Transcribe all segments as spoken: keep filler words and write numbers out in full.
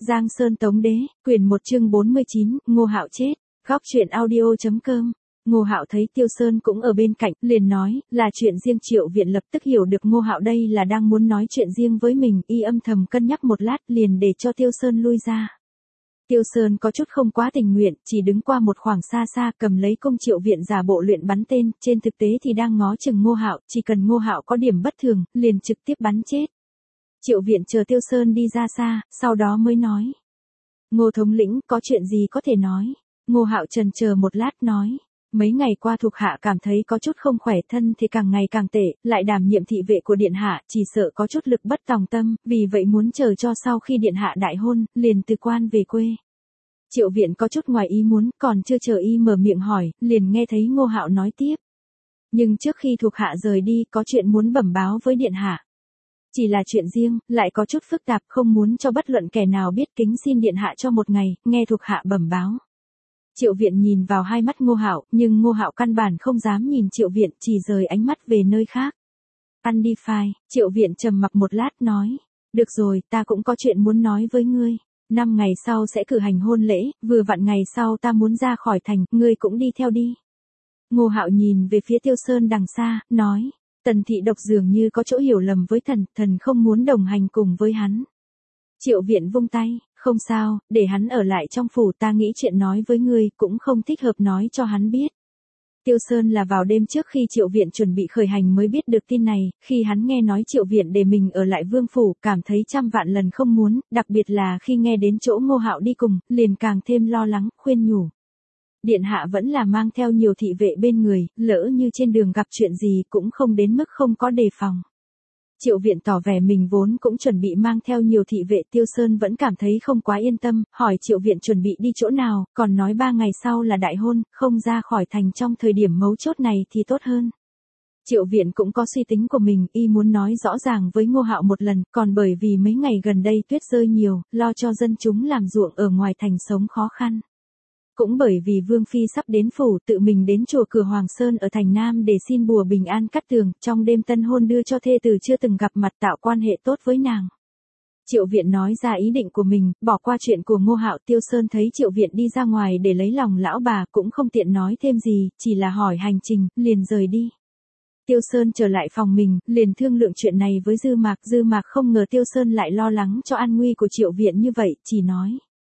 Giang Sơn Tống Đế, quyển một chương bốn mươi chín, Ngô Hạo chết. Góc truyện audio chấm com. Ngô Hạo thấy Tiêu Sơn cũng ở bên cạnh, liền nói, là chuyện riêng. Triệu Viện lập tức hiểu được Ngô Hạo đây là đang muốn nói chuyện riêng với mình, y âm thầm cân nhắc một lát, liền để cho Tiêu Sơn lui ra. Tiêu Sơn có chút không quá tình nguyện, chỉ đứng qua một khoảng xa xa, cầm lấy cung Triệu Viện giả bộ luyện bắn tên, trên thực tế thì đang ngó chừng Ngô Hạo, chỉ cần Ngô Hạo có điểm bất thường, liền trực tiếp bắn chết. Triệu Viện chờ Tiêu Sơn đi ra xa, sau đó mới nói. Ngô thống lĩnh, có chuyện gì có thể nói? Ngô Hạo chần chờ một lát nói. Mấy ngày qua thuộc hạ cảm thấy có chút không khỏe, thân thì càng ngày càng tệ, lại đảm nhiệm thị vệ của điện hạ, chỉ sợ có chút lực bất tòng tâm, vì vậy muốn chờ cho sau khi điện hạ đại hôn, liền từ quan về quê. Triệu Viện có chút ngoài ý muốn, còn chưa chờ y mở miệng hỏi, liền nghe thấy Ngô Hạo nói tiếp. Nhưng trước khi thuộc hạ rời đi, có chuyện muốn bẩm báo với điện hạ. Chỉ là chuyện riêng, lại có chút phức tạp, không muốn cho bất luận kẻ nào biết, kính xin điện hạ cho một ngày, nghe thuộc hạ bẩm báo. Triệu Viện nhìn vào hai mắt Ngô Hạo, nhưng Ngô Hạo căn bản không dám nhìn Triệu Viện, chỉ rời ánh mắt về nơi khác. Ăn đi phai, Triệu Viện trầm mặc một lát nói. Được rồi, ta cũng có chuyện muốn nói với ngươi. Năm ngày sau sẽ cử hành hôn lễ, vừa vặn ngày sau ta muốn ra khỏi thành, ngươi cũng đi theo đi. Ngô Hạo nhìn về phía Tiêu Sơn đằng xa, nói. Tần thị độc dường như có chỗ hiểu lầm với thần, thần không muốn đồng hành cùng với hắn. Triệu Viện vung tay, không sao, để hắn ở lại trong phủ, ta nghĩ chuyện nói với ngươi cũng không thích hợp nói cho hắn biết. Tiêu Sơn là vào đêm trước khi Triệu Viện chuẩn bị khởi hành mới biết được tin này, khi hắn nghe nói Triệu Viện để mình ở lại vương phủ, cảm thấy trăm vạn lần không muốn, đặc biệt là khi nghe đến chỗ Ngô Hạo đi cùng, liền càng thêm lo lắng, khuyên nhủ. Điện hạ vẫn là mang theo nhiều thị vệ bên người, lỡ như trên đường gặp chuyện gì cũng không đến mức không có đề phòng. Triệu Viện tỏ vẻ mình vốn cũng chuẩn bị mang theo nhiều thị vệ, Tiêu Sơn vẫn cảm thấy không quá yên tâm, hỏi Triệu Viện chuẩn bị đi chỗ nào, còn nói ba ngày sau là đại hôn, không ra khỏi thành trong thời điểm mấu chốt này thì tốt hơn. Triệu Viện cũng có suy tính của mình, y muốn nói rõ ràng với Ngô Hạo một lần, còn bởi vì mấy ngày gần đây tuyết rơi nhiều, lo cho dân chúng làm ruộng ở ngoài thành sống khó khăn. Cũng bởi vì Vương Phi sắp đến phủ, tự mình đến chùa Cửa Hoàng Sơn ở thành Nam để xin bùa bình an cắt tường, trong đêm tân hôn đưa cho thê tử chưa từng gặp mặt, tạo quan hệ tốt với nàng. Triệu Viện nói ra ý định của mình, bỏ qua chuyện của Ngô Hạo. Tiêu Sơn thấy Triệu Viện đi ra ngoài để lấy lòng lão bà, cũng không tiện nói thêm gì, chỉ là hỏi hành trình, liền rời đi. Tiêu Sơn trở lại phòng mình, liền thương lượng chuyện này với Dư Mạc. Dư Mạc không ngờ Tiêu Sơn lại lo lắng cho an nguy của Triệu Viện như vậy, chỉ nói.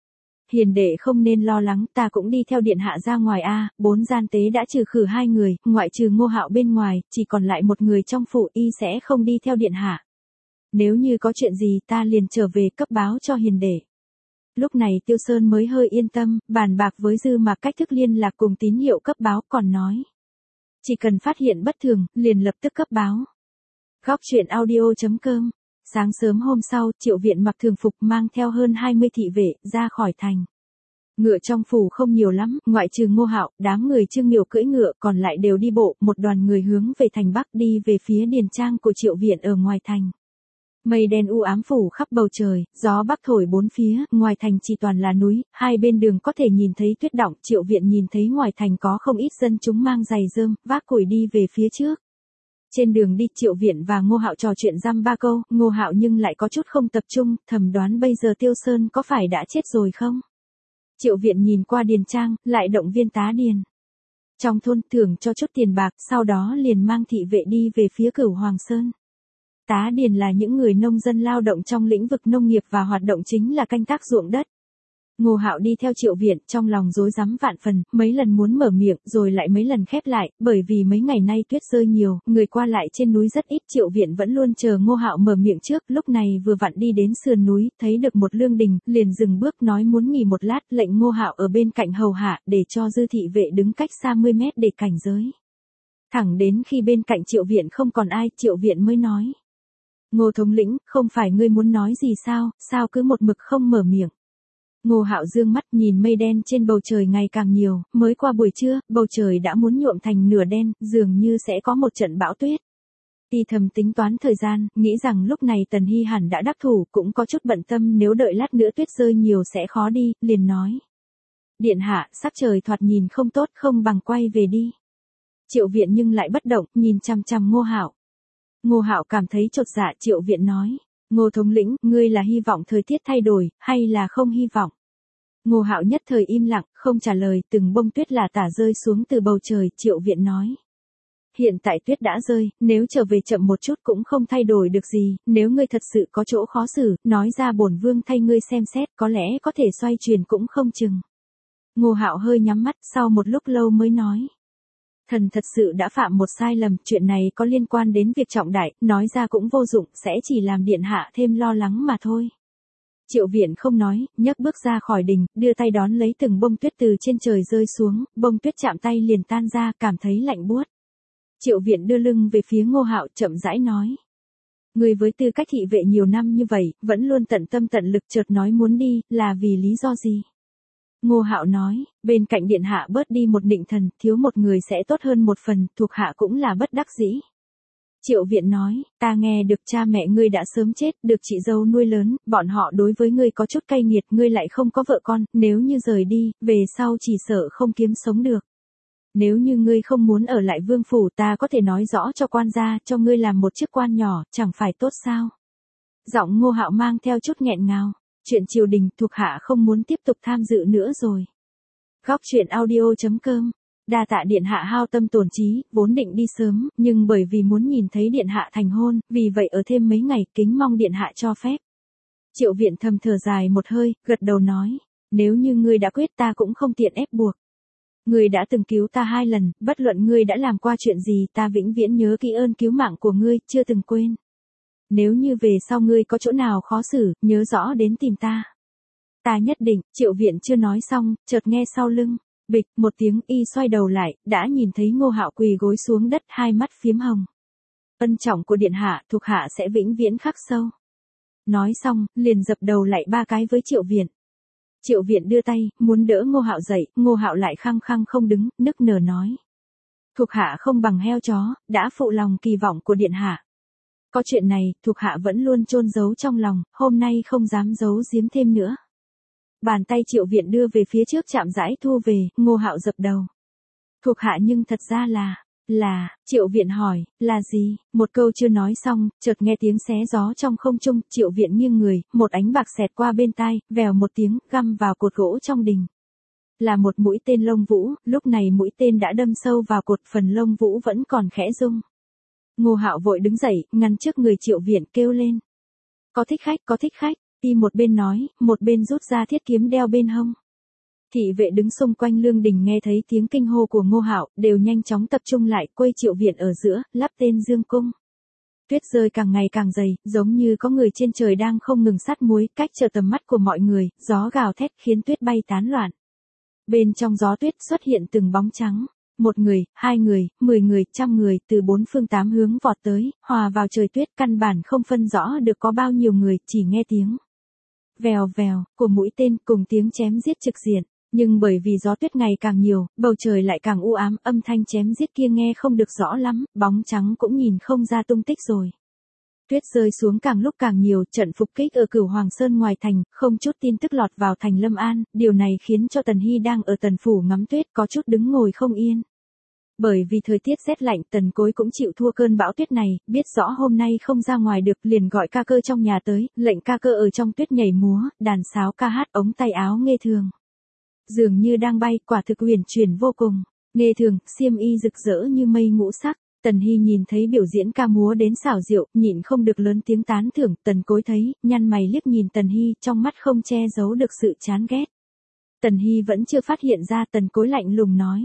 Hiền đệ không nên lo lắng, ta cũng đi theo điện hạ ra ngoài a, bốn gian tế đã trừ khử hai người, ngoại trừ Ngô Hạo bên ngoài, chỉ còn lại một người trong phủ, y sẽ không đi theo điện hạ. Nếu như có chuyện gì ta liền trở về cấp báo cho hiền đệ. Lúc này Tiêu Sơn mới hơi yên tâm, bàn bạc với Dư Mạc cách thức liên lạc cùng tín hiệu cấp báo, còn nói. Chỉ cần phát hiện bất thường, liền lập tức cấp báo. Góc truyện audio chấm com. Sáng sớm hôm sau, Triệu Viện mặc thường phục mang theo hơn hai mươi thị vệ, ra khỏi thành. Ngựa trong phủ không nhiều lắm, ngoại trừ Ngô Hạo, đám người Trương Miểu cưỡi ngựa, còn lại đều đi bộ, một đoàn người hướng về thành Bắc, đi về phía điền trang của Triệu Viện ở ngoài thành. Mây đen u ám phủ khắp bầu trời, gió bắc thổi bốn phía, ngoài thành chỉ toàn là núi, hai bên đường có thể nhìn thấy tuyết đọng. Triệu Viện nhìn thấy ngoài thành có không ít dân chúng mang giày rơm, vác củi đi về phía trước. Trên đường đi, Triệu Viện và Ngô Hạo trò chuyện dăm ba câu, Ngô Hạo nhưng lại có chút không tập trung, thầm đoán bây giờ Tiêu Sơn có phải đã chết rồi không? Triệu Viện nhìn qua điền trang, lại động viên tá điền. Trong thôn thưởng cho chút tiền bạc, sau đó liền mang thị vệ đi về phía Cửu Hoàng Sơn. Tá điền là những người nông dân lao động trong lĩnh vực nông nghiệp và hoạt động chính là canh tác ruộng đất. Ngô Hạo đi theo Triệu Viện, trong lòng rối rắm vạn phần, mấy lần muốn mở miệng, rồi lại mấy lần khép lại, bởi vì mấy ngày nay tuyết rơi nhiều, người qua lại trên núi rất ít. Triệu Viện vẫn luôn chờ Ngô Hạo mở miệng trước, lúc này vừa vặn đi đến sườn núi, thấy được một lương đình, liền dừng bước nói muốn nghỉ một lát, lệnh Ngô Hạo ở bên cạnh hầu hạ, để cho dư thị vệ đứng cách xa mươi mét để cảnh giới. Thẳng đến khi bên cạnh Triệu Viện không còn ai, Triệu Viện mới nói. Ngô thống lĩnh, không phải ngươi muốn nói gì sao, sao cứ một mực không mở miệng. Ngô Hạo dương mắt nhìn mây đen trên bầu trời ngày càng nhiều, mới qua buổi trưa, bầu trời đã muốn nhuộm thành nửa đen, dường như sẽ có một trận bão tuyết. Y thầm tính toán thời gian, nghĩ rằng lúc này Tần Hy hẳn đã đắc thủ, cũng có chút bận tâm nếu đợi lát nữa tuyết rơi nhiều sẽ khó đi, liền nói. Điện hạ, sắc trời thoạt nhìn không tốt, không bằng quay về đi. Triệu Viện nhưng lại bất động, nhìn chằm chằm Ngô Hạo. Ngô Hạo cảm thấy chột dạ. Triệu Viện nói. Ngô thống lĩnh, ngươi là hy vọng thời tiết thay đổi, hay là không hy vọng? Ngô Hạo nhất thời im lặng, không trả lời, từng bông tuyết là tả rơi xuống từ bầu trời, Triệu Viện nói. Hiện tại tuyết đã rơi, nếu trở về chậm một chút cũng không thay đổi được gì, nếu ngươi thật sự có chỗ khó xử, nói ra bổn vương thay ngươi xem xét, có lẽ có thể xoay chuyển cũng không chừng. Ngô Hạo hơi nhắm mắt, sau một lúc lâu mới nói. Thần thật sự đã phạm một sai lầm, chuyện này có liên quan đến việc trọng đại, nói ra cũng vô dụng, sẽ chỉ làm điện hạ thêm lo lắng mà thôi. Triệu Viện không nói, nhấc bước ra khỏi đình, đưa tay đón lấy từng bông tuyết từ trên trời rơi xuống, bông tuyết chạm tay liền tan ra, cảm thấy lạnh buốt. Triệu Viện đưa lưng về phía Ngô Hạo, chậm rãi nói. Người với tư cách thị vệ nhiều năm như vậy, vẫn luôn tận tâm tận lực, chợt nói muốn đi, là vì lý do gì? Ngô Hạo nói, bên cạnh điện hạ bớt đi một nịnh thần, thiếu một người sẽ tốt hơn một phần, thuộc hạ cũng là bất đắc dĩ. Triệu Viện nói, ta nghe được cha mẹ ngươi đã sớm chết, được chị dâu nuôi lớn, bọn họ đối với ngươi có chút cay nghiệt, ngươi lại không có vợ con, nếu như rời đi, về sau chỉ sợ không kiếm sống được. Nếu như ngươi không muốn ở lại vương phủ, ta có thể nói rõ cho quan gia, cho ngươi làm một chức quan nhỏ, chẳng phải tốt sao? Giọng Ngô Hạo mang theo chút nghẹn ngào. Chuyện triều đình, thuộc hạ không muốn tiếp tục tham dự nữa rồi. Góc truyện audio chấm com. Đa tạ điện hạ hao tâm tổn trí, vốn định đi sớm, nhưng bởi vì muốn nhìn thấy điện hạ thành hôn, vì vậy ở thêm mấy ngày, kính mong điện hạ cho phép. Triệu Viện thầm thở dài một hơi, gật đầu nói, nếu như ngươi đã quyết ta cũng không tiện ép buộc. Ngươi đã từng cứu ta hai lần, bất luận ngươi đã làm qua chuyện gì, ta vĩnh viễn nhớ kỹ ơn cứu mạng của ngươi, chưa từng quên. Nếu như về sau ngươi có chỗ nào khó xử, nhớ rõ đến tìm ta. Ta nhất định, Triệu Viện chưa nói xong, chợt nghe sau lưng, bịch, một tiếng, y xoay đầu lại, đã nhìn thấy Ngô Hạo quỳ gối xuống đất, hai mắt phiếm hồng. Ân trọng của điện hạ, thuộc hạ sẽ vĩnh viễn khắc sâu. Nói xong, liền dập đầu lại ba cái với Triệu Viện. Triệu Viện đưa tay, muốn đỡ Ngô Hạo dậy, Ngô Hạo lại khăng khăng không đứng, nức nở nói. Thuộc hạ không bằng heo chó, đã phụ lòng kỳ vọng của điện hạ. Có chuyện này, thuộc hạ vẫn luôn chôn giấu trong lòng, hôm nay không dám giấu giếm thêm nữa. Bàn tay Triệu Viện đưa về phía trước chạm rãi thu về, Ngô Hạo dập đầu. Thuộc hạ nhưng thật ra là, là, Triệu Viện hỏi, là gì? Một câu chưa nói xong, chợt nghe tiếng xé gió trong không trung, Triệu Viện nghiêng người, một ánh bạc xẹt qua bên tai, vèo một tiếng, găm vào cột gỗ trong đình. Là một mũi tên lông vũ, lúc này mũi tên đã đâm sâu vào cột, phần lông vũ vẫn còn khẽ rung. Ngô Hạo vội đứng dậy, ngăn trước người Triệu Viện, kêu lên. Có thích khách, có thích khách, y một bên nói, một bên rút ra thiết kiếm đeo bên hông. Thị vệ đứng xung quanh lương đình nghe thấy tiếng kinh hô của Ngô Hạo, đều nhanh chóng tập trung lại, quây Triệu Viện ở giữa, lắp tên dương cung. Tuyết rơi càng ngày càng dày, giống như có người trên trời đang không ngừng sát muối, cách trở tầm mắt của mọi người, gió gào thét khiến tuyết bay tán loạn. Bên trong gió tuyết xuất hiện từng bóng trắng. Một người, hai người, mười người, trăm người, từ bốn phương tám hướng vọt tới, hòa vào trời tuyết, căn bản không phân rõ được có bao nhiêu người, chỉ nghe tiếng vèo vèo của mũi tên cùng tiếng chém giết trực diện. Nhưng bởi vì gió tuyết ngày càng nhiều, bầu trời lại càng u ám, âm thanh chém giết kia nghe không được rõ lắm, bóng trắng cũng nhìn không ra tung tích rồi. Tuyết rơi xuống càng lúc càng nhiều, trận phục kích ở Cửu Hoàng Sơn ngoài thành, không chút tin tức lọt vào thành Lâm An, điều này khiến cho Tần Hy đang ở Tần Phủ ngắm tuyết có chút đứng ngồi không yên. Bởi vì thời tiết rét lạnh, Tần Cối cũng chịu thua cơn bão tuyết này, biết rõ hôm nay không ra ngoài được, liền gọi ca cơ trong nhà tới, lệnh ca cơ ở trong tuyết nhảy múa, đàn sáo ca hát, ống tay áo nghe thường. Dường như đang bay, quả thực huyền chuyển vô cùng. Nghe thường, xiêm y rực rỡ như mây ngũ sắc. Tần Hy nhìn thấy biểu diễn ca múa đến xảo diệu, nhịn không được lớn tiếng tán thưởng, Tần Cối thấy, nhăn mày liếc nhìn Tần Hy, trong mắt không che giấu được sự chán ghét. Tần Hy vẫn chưa phát hiện ra, Tần Cối lạnh lùng nói.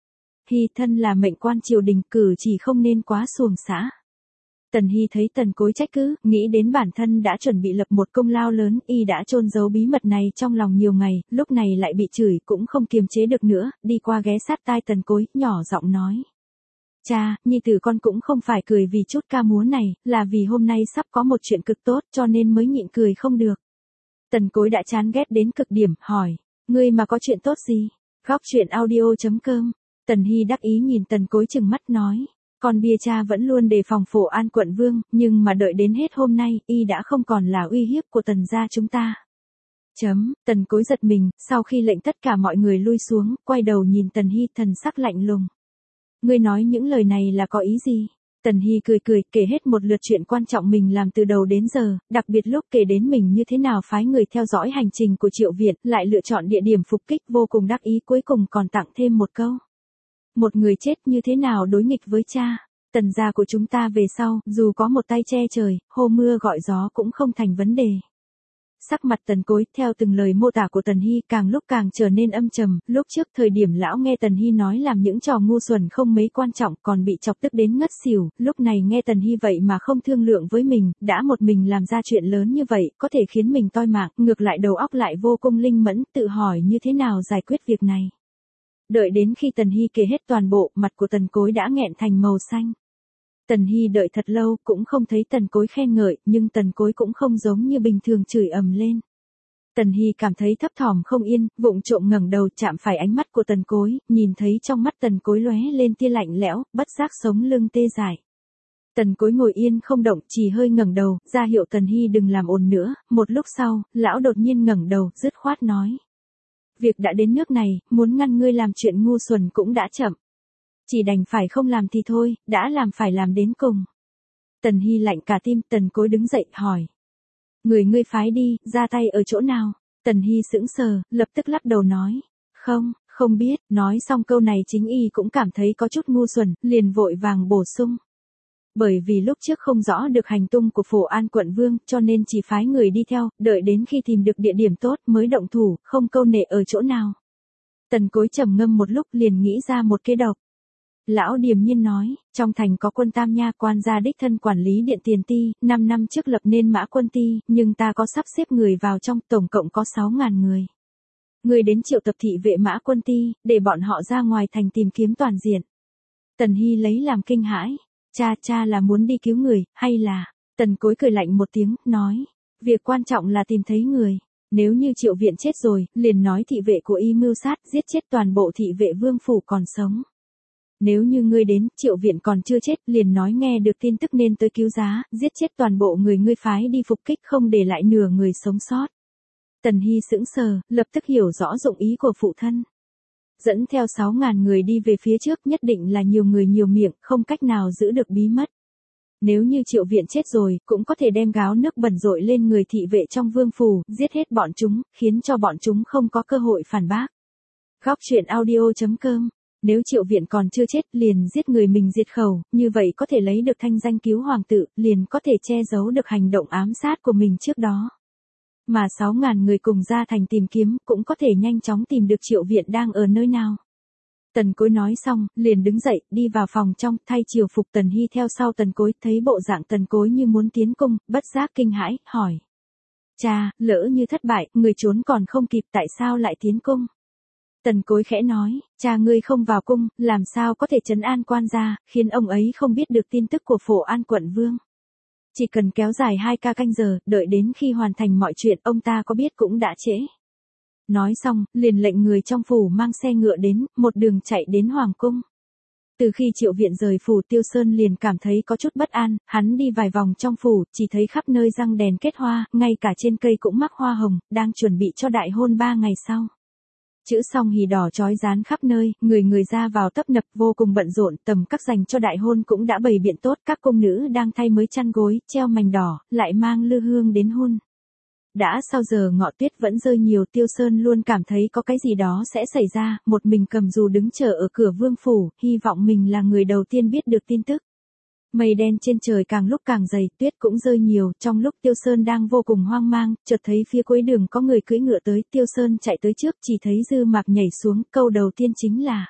Hy thân là mệnh quan triều đình, cử chỉ không nên quá xuồng xã. Tần Hy thấy Tần Cối trách cứ, nghĩ đến bản thân đã chuẩn bị lập một công lao lớn, y đã chôn giấu bí mật này trong lòng nhiều ngày, lúc này lại bị chửi cũng không kiềm chế được nữa, đi qua ghé sát tai Tần Cối, nhỏ giọng nói. Cha, nhi tử con cũng không phải cười vì chút ca múa này, là vì hôm nay sắp có một chuyện cực tốt cho nên mới nhịn cười không được. Tần Cối đã chán ghét đến cực điểm, hỏi, ngươi mà có chuyện tốt gì? Góc truyện audio chấm com. Tần Hy đắc ý nhìn Tần Cối chừng mắt nói, con bia cha vẫn luôn đề phòng Phổ An quận vương, nhưng mà đợi đến hết hôm nay, y đã không còn là uy hiếp của Tần gia chúng ta. Chấm, Tần Cối giật mình, sau khi lệnh tất cả mọi người lui xuống, quay đầu nhìn Tần Hy, thần sắc lạnh lùng. Ngươi nói những lời này là có ý gì? Tần Hy cười cười, kể hết một lượt chuyện quan trọng mình làm từ đầu đến giờ, đặc biệt lúc kể đến mình như thế nào phái người theo dõi hành trình của Triệu Việt, lại lựa chọn địa điểm phục kích, vô cùng đắc ý, cuối cùng còn tặng thêm một câu. Một người chết như thế nào đối nghịch với cha, Tần gia của chúng ta về sau, dù có một tay che trời, hô mưa gọi gió cũng không thành vấn đề. Sắc mặt Tần Cối, theo từng lời mô tả của Tần Hy, càng lúc càng trở nên âm trầm, lúc trước thời điểm lão nghe Tần Hy nói làm những trò ngu xuẩn không mấy quan trọng, còn bị chọc tức đến ngất xỉu, lúc này nghe Tần Hy vậy mà không thương lượng với mình, đã một mình làm ra chuyện lớn như vậy, có thể khiến mình toi mạng, ngược lại đầu óc lại vô cùng linh mẫn, tự hỏi như thế nào giải quyết việc này. Đợi đến khi Tần Hy kể hết toàn bộ, mặt của Tần Cối đã nghẹn thành màu xanh. Tần Hy đợi thật lâu, cũng không thấy Tần Cối khen ngợi, nhưng Tần Cối cũng không giống như bình thường chửi ầm lên. Tần Hy cảm thấy thấp thỏm không yên, vụng trộm ngẩng đầu chạm phải ánh mắt của Tần Cối, nhìn thấy trong mắt Tần Cối lóe lên tia lạnh lẽo, bất giác sống lưng tê dại. Tần Cối ngồi yên không động, chỉ hơi ngẩng đầu, ra hiệu Tần Hy đừng làm ồn nữa, một lúc sau, lão đột nhiên ngẩng đầu, dứt khoát nói. Việc đã đến nước này, muốn ngăn ngươi làm chuyện ngu xuẩn cũng đã chậm. Chỉ đành phải không làm thì thôi, đã làm phải làm đến cùng. Tần Hy lạnh cả tim, Tần Cối đứng dậy, hỏi. Người ngươi phái đi, ra tay ở chỗ nào? Tần Hy sững sờ, lập tức lắc đầu nói. Không, không biết, nói xong câu này chính y cũng cảm thấy có chút ngu xuẩn, liền vội vàng bổ sung. Bởi vì lúc trước không rõ được hành tung của Phổ An quận vương, cho nên chỉ phái người đi theo, đợi đến khi tìm được địa điểm tốt mới động thủ, không câu nệ ở chỗ nào. Tần Cối trầm ngâm một lúc liền nghĩ ra một kế độc. Lão điềm nhiên nói, trong thành có quân Tam Nha, quan gia đích thân quản lý điện tiền ti, năm năm trước lập nên mã quân ti, nhưng ta có sắp xếp người vào trong, tổng cộng có sáu ngàn người. Người đến triệu tập thị vệ mã quân ti, để bọn họ ra ngoài thành tìm kiếm toàn diện. Tần Hy lấy làm kinh hãi, cha cha là muốn đi cứu người, hay là, Tần Cối cười lạnh một tiếng, nói, việc quan trọng là tìm thấy người. Nếu như Triệu Viện chết rồi, liền nói thị vệ của y mưu sát, giết chết toàn bộ thị vệ vương phủ còn sống. Nếu như ngươi đến, Triệu Viện còn chưa chết, liền nói nghe được tin tức nên tới cứu giá, giết chết toàn bộ người ngươi phái đi phục kích, không để lại nửa người sống sót. Tần Hy sững sờ, lập tức hiểu rõ dụng ý của phụ thân. Dẫn theo sáu ngàn người đi về phía trước, nhất định là nhiều người nhiều miệng, không cách nào giữ được bí mật. Nếu như Triệu Viện chết rồi, cũng có thể đem gáo nước bẩn dội lên người thị vệ trong vương phủ, giết hết bọn chúng, khiến cho bọn chúng không có cơ hội phản bác. Góc truyện audio chấm com. Nếu Triệu Viện còn chưa chết, liền giết người mình diệt khẩu, như vậy có thể lấy được thanh danh cứu hoàng tử, liền có thể che giấu được hành động ám sát của mình trước đó. Mà sáu ngàn người cùng ra thành tìm kiếm, cũng có thể nhanh chóng tìm được Triệu Viện đang ở nơi nào. Tần Cối nói xong, liền đứng dậy, đi vào phòng trong, thay triều phục. Tần Hy theo sau Tần Cối, thấy bộ dạng Tần Cối như muốn tiến cung, bất giác kinh hãi, hỏi. Cha, lỡ như thất bại, người trốn còn không kịp, tại sao lại tiến cung? Tần Cối khẽ nói, cha ngươi không vào cung, làm sao có thể trấn an quan gia, khiến ông ấy không biết được tin tức của Phổ An quận vương. Chỉ cần kéo dài hai ca canh giờ, đợi đến khi hoàn thành mọi chuyện, ông ta có biết cũng đã trễ. Nói xong, liền lệnh người trong phủ mang xe ngựa đến, một đường chạy đến Hoàng cung. Từ khi Triệu Viện rời phủ, Tiêu Sơn liền cảm thấy có chút bất an, hắn đi vài vòng trong phủ, chỉ thấy khắp nơi răng đèn kết hoa, ngay cả trên cây cũng mắc hoa hồng, đang chuẩn bị cho đại hôn ba ngày sau. Chữ song hỉ đỏ chói dán khắp nơi, người người ra vào tấp nập, vô cùng bận rộn, tầm các dành cho đại hôn cũng đã bày biện tốt, các cung nữ đang thay mới chăn gối, treo mảnh đỏ, lại mang lư hương đến hôn. Đã sau giờ ngọ tuyết vẫn rơi nhiều, Tiêu Sơn luôn cảm thấy có cái gì đó sẽ xảy ra, một mình cầm dù đứng chờ ở cửa vương phủ, hy vọng mình là người đầu tiên biết được tin tức. Mây đen trên trời càng lúc càng dày, tuyết cũng rơi nhiều, trong lúc Tiêu Sơn đang vô cùng hoang mang, chợt thấy phía cuối đường có người cưỡi ngựa tới, Tiêu Sơn chạy tới trước, chỉ thấy Dư Mạc nhảy xuống, câu đầu tiên chính là: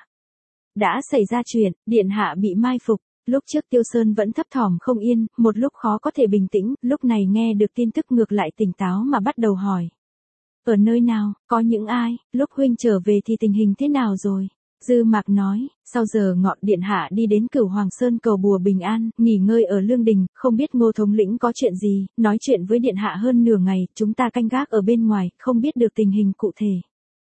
đã xảy ra chuyện, điện hạ bị mai phục. Lúc trước Tiêu Sơn vẫn thấp thỏm không yên, một lúc khó có thể bình tĩnh, lúc này nghe được tin tức ngược lại tỉnh táo mà bắt đầu hỏi. Ở nơi nào, có những ai, lúc huynh trở về thì tình hình thế nào rồi? Dư Mạc nói, sau giờ ngọ điện hạ đi đến Cửu Hoàng Sơn cầu bùa bình an, nghỉ ngơi ở Lương Đình, không biết Ngô thống lĩnh có chuyện gì, nói chuyện với điện hạ hơn nửa ngày, chúng ta canh gác ở bên ngoài, không biết được tình hình cụ thể.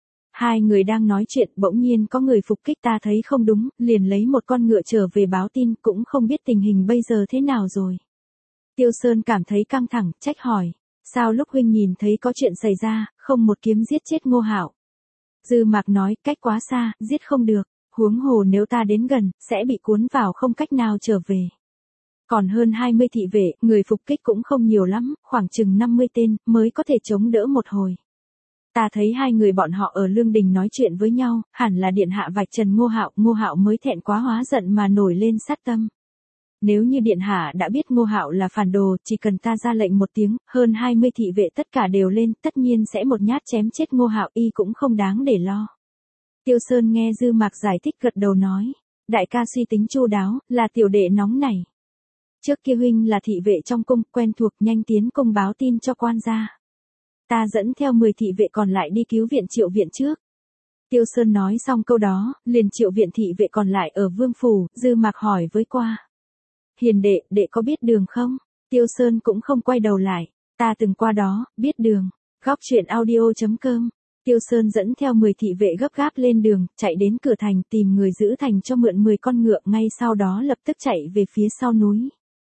Hai người đang nói chuyện, bỗng nhiên có người phục kích, ta thấy không đúng, liền lấy một con ngựa trở về báo tin, cũng không biết tình hình bây giờ thế nào rồi. Tiêu Sơn cảm thấy căng thẳng, trách hỏi, sao lúc huynh nhìn thấy có chuyện xảy ra, không một kiếm giết chết Ngô Hạo? Dư Mạc nói, cách quá xa, giết không được, huống hồ nếu ta đến gần, sẽ bị cuốn vào không cách nào trở về. Còn hơn hai mươi thị vệ, người phục kích cũng không nhiều lắm, khoảng chừng năm mươi tên, mới có thể chống đỡ một hồi. Ta thấy hai người bọn họ ở lương đình nói chuyện với nhau, hẳn là điện hạ vạch trần Ngô Hạo, Ngô Hạo mới thẹn quá hóa giận mà nổi lên sát tâm. Nếu như điện hạ đã biết Ngô Hạo là phản đồ, chỉ cần ta ra lệnh một tiếng, hơn hai mươi thị vệ tất cả đều lên, tất nhiên sẽ một nhát chém chết Ngô Hạo, y cũng không đáng để lo. Tiêu Sơn nghe Dư Mạc giải thích gật đầu nói, đại ca suy tính chu đáo, là tiểu đệ nóng này. Trước kia huynh là thị vệ trong cung, quen thuộc, nhanh tiến cung báo tin cho quan gia. Ta dẫn theo mười thị vệ còn lại đi cứu viện Triệu viện trước. Tiêu Sơn nói xong câu đó, liền Triệu viện thị vệ còn lại ở Vương phủ, Dư Mạc hỏi với qua. Hiền đệ, đệ có biết đường không? Tiêu Sơn cũng không quay đầu lại. Ta từng qua đó, biết đường. Góc truyện audio chấm com. Tiêu Sơn dẫn theo mười thị vệ gấp gáp lên đường, chạy đến cửa thành tìm người giữ thành cho mượn mười con ngựa, ngay sau đó lập tức chạy về phía sau núi.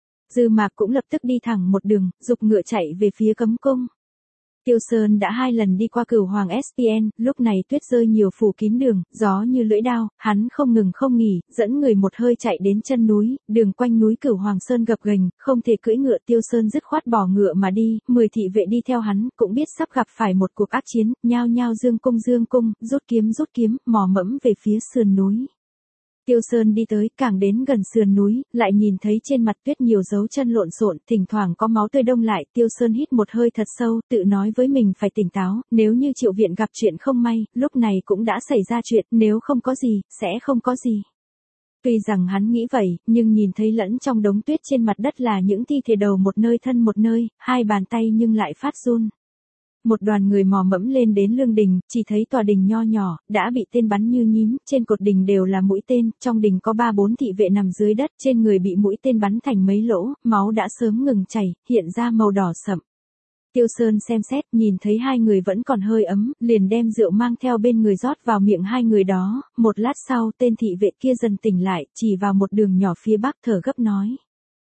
Dư Mạc cũng lập tức đi thẳng một đường, giục ngựa chạy về phía cấm cung. Tiêu Sơn đã hai lần đi qua Cửu Hoàng ét pê en, lúc này tuyết rơi nhiều phủ kín đường, gió như lưỡi đao, hắn không ngừng không nghỉ, dẫn người một hơi chạy đến chân núi, đường quanh núi Cửu Hoàng Sơn gập ghềnh, không thể cưỡi ngựa. Tiêu Sơn dứt khoát bỏ ngựa mà đi, mười thị vệ đi theo hắn, cũng biết sắp gặp phải một cuộc ác chiến, nhao nhao dương cung dương cung, rút kiếm rút kiếm, mò mẫm về phía sườn núi. Tiêu Sơn đi tới, càng đến gần sườn núi, lại nhìn thấy trên mặt tuyết nhiều dấu chân lộn xộn, thỉnh thoảng có máu tươi đông lại. Tiêu Sơn hít một hơi thật sâu, tự nói với mình phải tỉnh táo, nếu như Triệu viện gặp chuyện không may, lúc này cũng đã xảy ra chuyện, nếu không có gì, sẽ không có gì. Tuy rằng hắn nghĩ vậy, nhưng nhìn thấy lẫn trong đống tuyết trên mặt đất là những thi thể đầu một nơi thân một nơi, hai bàn tay nhưng lại phát run. Một đoàn người mò mẫm lên đến lương đình, chỉ thấy tòa đình nho nhỏ, đã bị tên bắn như nhím, trên cột đình đều là mũi tên, trong đình có ba bốn thị vệ nằm dưới đất, trên người bị mũi tên bắn thành mấy lỗ, máu đã sớm ngừng chảy, hiện ra màu đỏ sậm. Tiêu Sơn xem xét, nhìn thấy hai người vẫn còn hơi ấm, liền đem rượu mang theo bên người rót vào miệng hai người đó, một lát sau tên thị vệ kia dần tỉnh lại, chỉ vào một đường nhỏ phía bắc thở gấp nói.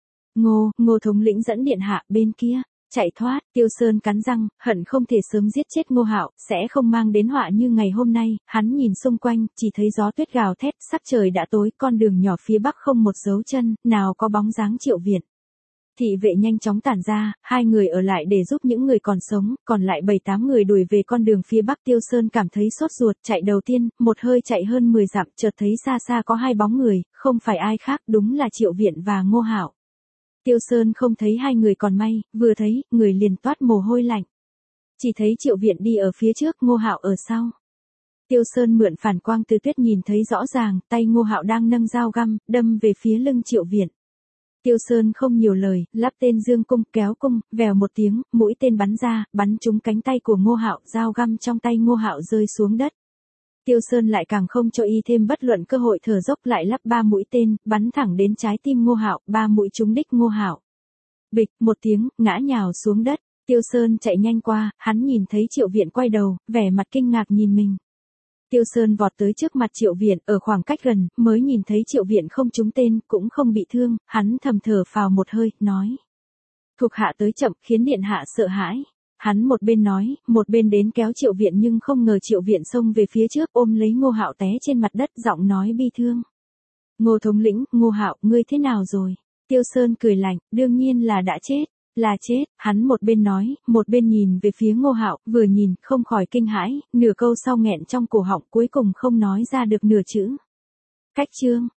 Ngô, Ngô thống lĩnh dẫn điện hạ bên kia. Chạy thoát. Tiêu Sơn cắn răng, hận không thể sớm giết chết Ngô Hạo, sẽ không mang đến họa như ngày hôm nay. Hắn nhìn xung quanh, chỉ thấy gió tuyết gào thét, sắc trời đã tối, con đường nhỏ phía bắc không một dấu chân, nào có bóng dáng Triệu viện. Thị vệ nhanh chóng tản ra, hai người ở lại để giúp những người còn sống, còn lại bảy tám người đuổi về con đường phía bắc. Tiêu Sơn cảm thấy sốt ruột, chạy đầu tiên, một hơi chạy hơn mười dặm, chợt thấy xa xa có hai bóng người, không phải ai khác, đúng là Triệu viện và Ngô Hạo. Tiêu Sơn không thấy hai người còn may, vừa thấy, người liền toát mồ hôi lạnh. Chỉ thấy Triệu viện đi ở phía trước, Ngô Hạo ở sau. Tiêu Sơn mượn phản quang từ tuyết nhìn thấy rõ ràng, tay Ngô Hạo đang nâng dao găm, đâm về phía lưng Triệu viện. Tiêu Sơn không nhiều lời, lắp tên dương cung, kéo cung, vèo một tiếng, mũi tên bắn ra, bắn trúng cánh tay của Ngô Hạo, dao găm trong tay Ngô Hạo rơi xuống đất. Tiêu Sơn lại càng không cho y thêm bất luận cơ hội thở dốc, lại lắp ba mũi tên, bắn thẳng đến trái tim Ngô Hạo, ba mũi trúng đích Ngô Hạo. Bịch, một tiếng, ngã nhào xuống đất. Tiêu Sơn chạy nhanh qua, hắn nhìn thấy Triệu viện quay đầu, vẻ mặt kinh ngạc nhìn mình. Tiêu Sơn vọt tới trước mặt Triệu viện, ở khoảng cách gần, mới nhìn thấy Triệu viện không trúng tên, cũng không bị thương, hắn thầm thở phào một hơi, nói. Thuộc hạ tới chậm, khiến điện hạ sợ hãi. Hắn một bên nói, một bên đến kéo Triệu viện, nhưng không ngờ Triệu viện xông về phía trước, ôm lấy Ngô Hạo té trên mặt đất, giọng nói bi thương. Ngô thống lĩnh, Ngô Hạo, ngươi thế nào rồi? Tiêu Sơn cười lạnh, đương nhiên là đã chết, là chết. Hắn một bên nói, một bên nhìn về phía Ngô Hạo, vừa nhìn, không khỏi kinh hãi, nửa câu sau nghẹn trong cổ họng, cuối cùng không nói ra được nửa chữ. Cách chương.